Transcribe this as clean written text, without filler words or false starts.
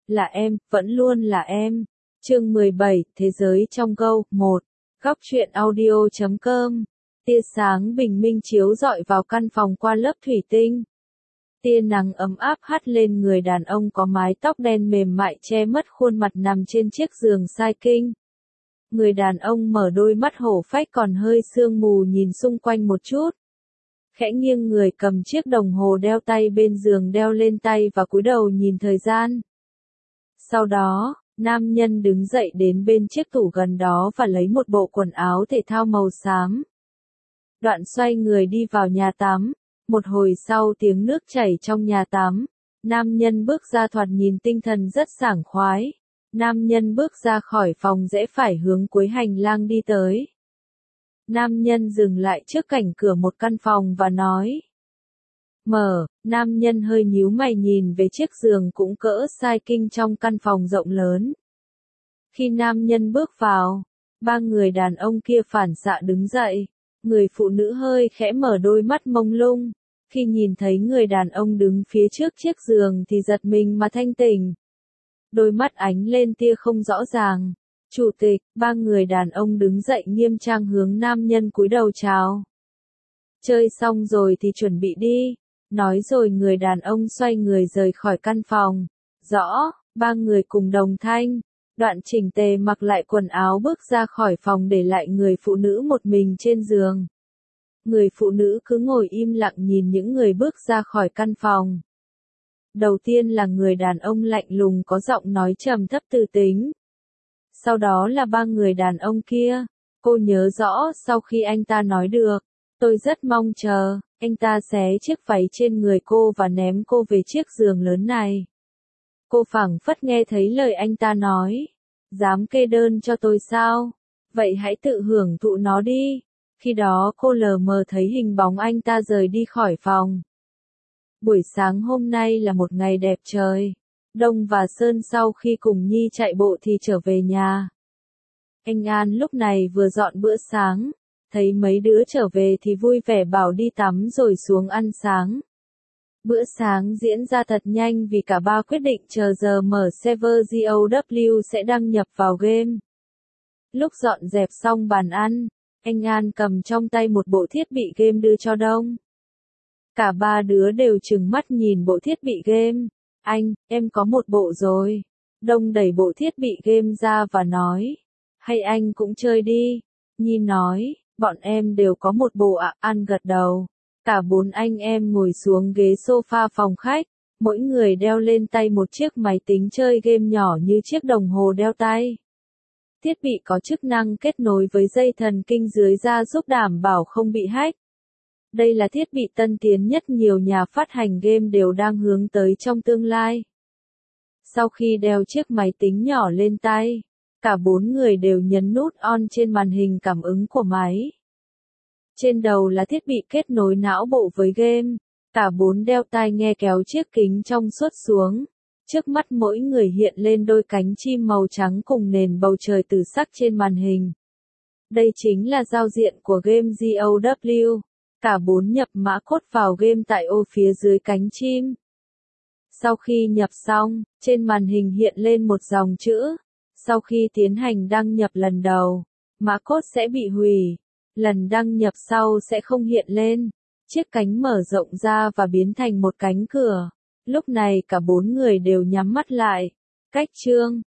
Là em, vẫn luôn là em. Chương 17, Thế giới trong Go, 1. Góc truyện audio.com. Tia sáng bình minh chiếu rọi vào căn phòng qua lớp thủy tinh. Tia nắng ấm áp hắt lên người đàn ông có mái tóc đen mềm mại che mất khuôn mặt nằm trên chiếc giường sai kinh. Người đàn ông mở đôi mắt hổ phách còn hơi sương mù nhìn xung quanh một chút. Khẽ nghiêng người cầm chiếc đồng hồ đeo tay bên giường đeo lên tay và cúi đầu nhìn thời gian. Sau đó, nam nhân đứng dậy đến bên chiếc tủ gần đó và lấy một bộ quần áo thể thao màu xám. Đoạn xoay người đi vào nhà tắm. Một hồi sau tiếng nước chảy trong nhà tắm, nam nhân bước ra thoạt nhìn tinh thần rất sảng khoái. Nam nhân bước ra khỏi phòng rẽ phải hướng cuối hành lang đi tới. Nam nhân dừng lại trước cảnh cửa một căn phòng và nói. Mở, nam nhân hơi nhíu mày nhìn về chiếc giường cũng cỡ size king trong căn phòng rộng lớn. Khi nam nhân bước vào, ba người đàn ông kia phản xạ đứng dậy. Người phụ nữ hơi khẽ mở đôi mắt mông lung. Khi nhìn thấy người đàn ông đứng phía trước chiếc giường thì giật mình mà thanh tỉnh. Đôi mắt ánh lên tia không rõ ràng. Chủ tịch, ba người đàn ông đứng dậy nghiêm trang hướng nam nhân cúi đầu chào. Chơi xong rồi thì chuẩn bị đi. Nói rồi người đàn ông xoay người rời khỏi căn phòng. Rõ, ba người cùng đồng thanh. Đoạn chỉnh tề mặc lại quần áo bước ra khỏi phòng để lại người phụ nữ một mình trên giường. Người phụ nữ cứ ngồi im lặng nhìn những người bước ra khỏi căn phòng. Đầu tiên là người đàn ông lạnh lùng có giọng nói trầm thấp từ tính. Sau đó là ba người đàn ông kia. Cô nhớ rõ sau khi anh ta nói được, tôi rất mong chờ, anh ta xé chiếc váy trên người cô và ném cô về chiếc giường lớn này. Cô phảng phất nghe thấy lời anh ta nói. Dám kê đơn cho tôi sao? Vậy hãy tự hưởng thụ nó đi. Khi đó cô lờ mờ thấy hình bóng anh ta rời đi khỏi phòng. Buổi sáng hôm nay là một ngày đẹp trời. Đông và Sơn sau khi cùng Nhi chạy bộ thì trở về nhà. Anh An lúc này vừa dọn bữa sáng. Thấy mấy đứa trở về thì vui vẻ bảo đi tắm rồi xuống ăn sáng. Bữa sáng diễn ra thật nhanh vì cả ba quyết định chờ giờ mở server GOW sẽ đăng nhập vào game. Lúc dọn dẹp xong bàn ăn, anh An cầm trong tay một bộ thiết bị game đưa cho Đông. Cả ba đứa đều trừng mắt nhìn bộ thiết bị game. Anh, em có một bộ rồi. Đông đẩy bộ thiết bị game ra và nói. Hay anh cũng chơi đi. Nhi nói, bọn em đều có một bộ ạ. An gật đầu. Cả bốn anh em ngồi xuống ghế sofa phòng khách. Mỗi người đeo lên tay một chiếc máy tính chơi game nhỏ như chiếc đồng hồ đeo tay. Thiết bị có chức năng kết nối với dây thần kinh dưới da giúp đảm bảo không bị hack. Đây là thiết bị tân tiến nhất nhiều nhà phát hành game đều đang hướng tới trong tương lai. Sau khi đeo chiếc máy tính nhỏ lên tay, cả bốn người đều nhấn nút on trên màn hình cảm ứng của máy. Trên đầu là thiết bị kết nối não bộ với game. Cả bốn đeo tai nghe kéo chiếc kính trong suốt xuống. Trước mắt mỗi người hiện lên đôi cánh chim màu trắng cùng nền bầu trời tử sắc trên màn hình. Đây chính là giao diện của game GOW. Cả bốn nhập mã code vào game tại ô phía dưới cánh chim. Sau khi nhập xong, trên màn hình hiện lên một dòng chữ. Sau khi tiến hành đăng nhập lần đầu, mã code sẽ bị hủy. Lần đăng nhập sau sẽ không hiện lên. Chiếc cánh mở rộng ra và biến thành một cánh cửa. Lúc này cả bốn người đều nhắm mắt lại. Cách chương